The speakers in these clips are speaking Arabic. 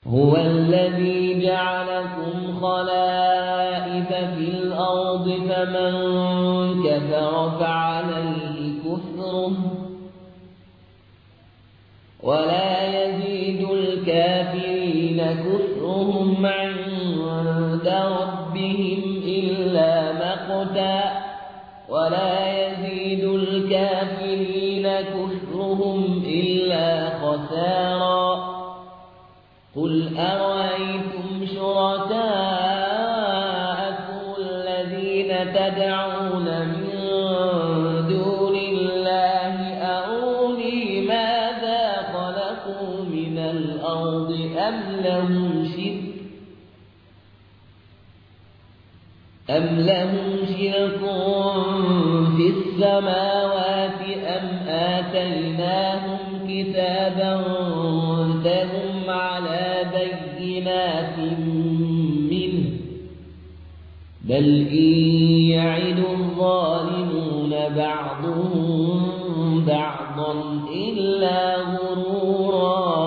هو الذي جعلكم خلائف في الأرض فمن كفر فعليه كفره ولا يزيد الكافرين كفرهم عند ربهم إلا مقتا ولا يزيد الكافرين كفرهم إلا خسارا قل أرأيتم شركاءكم الذين تدعون من دون الله أروني ماذا خلقوا من الأرض أم لهم شرك في السماوات أم آتيناهم كتابا فهم على بينات منه بل إن يعد الظالمون بعضهم بعضا إلا غرورا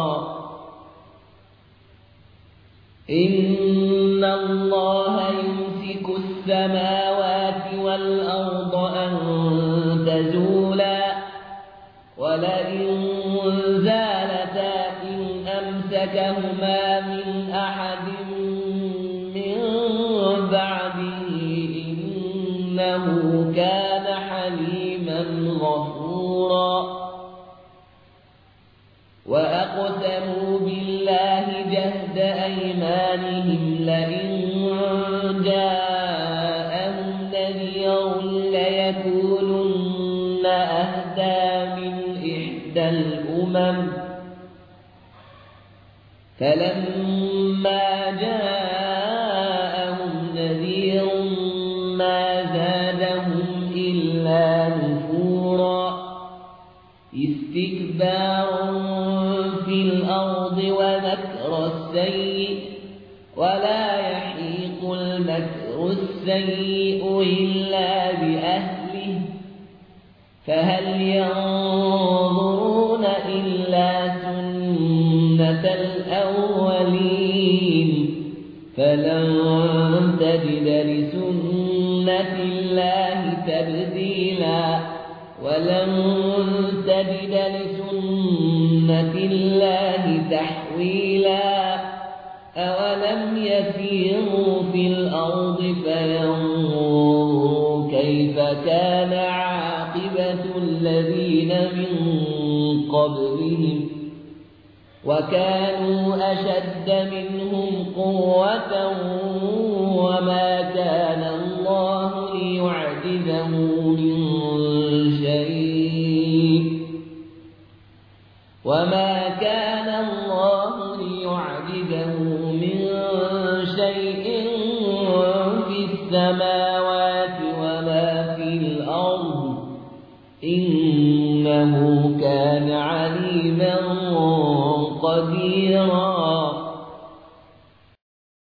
إن الله يمسك السماوات والأرض أن تزولا ولئن زالتا إن أمسكهما من أحد من بعده إنه كان حليما غفورا وأقسموا بالله جهد أيمانهم لئن جاءهم نذير ليكونن أهدى من إحدى الأمم فلما جاءهم نذير ما زادهم إلا نفورا استكبارا في الأرض ومكر السيء ولا يحيق المكر السيء إلا بأهله فهل ينظرون إلا سنة الأولين فلن تجد لسنة الله تبديلا ولن تجد لسنة الله تحويلا أولم يسيروا في الأرض فينظروا كيف كان عاقبة الذين من قبلهم وكانوا أشد منهم قوة وما كان الله ليعجزه من شيء في السماوات وما في الأرض إنه كان عليما قديرا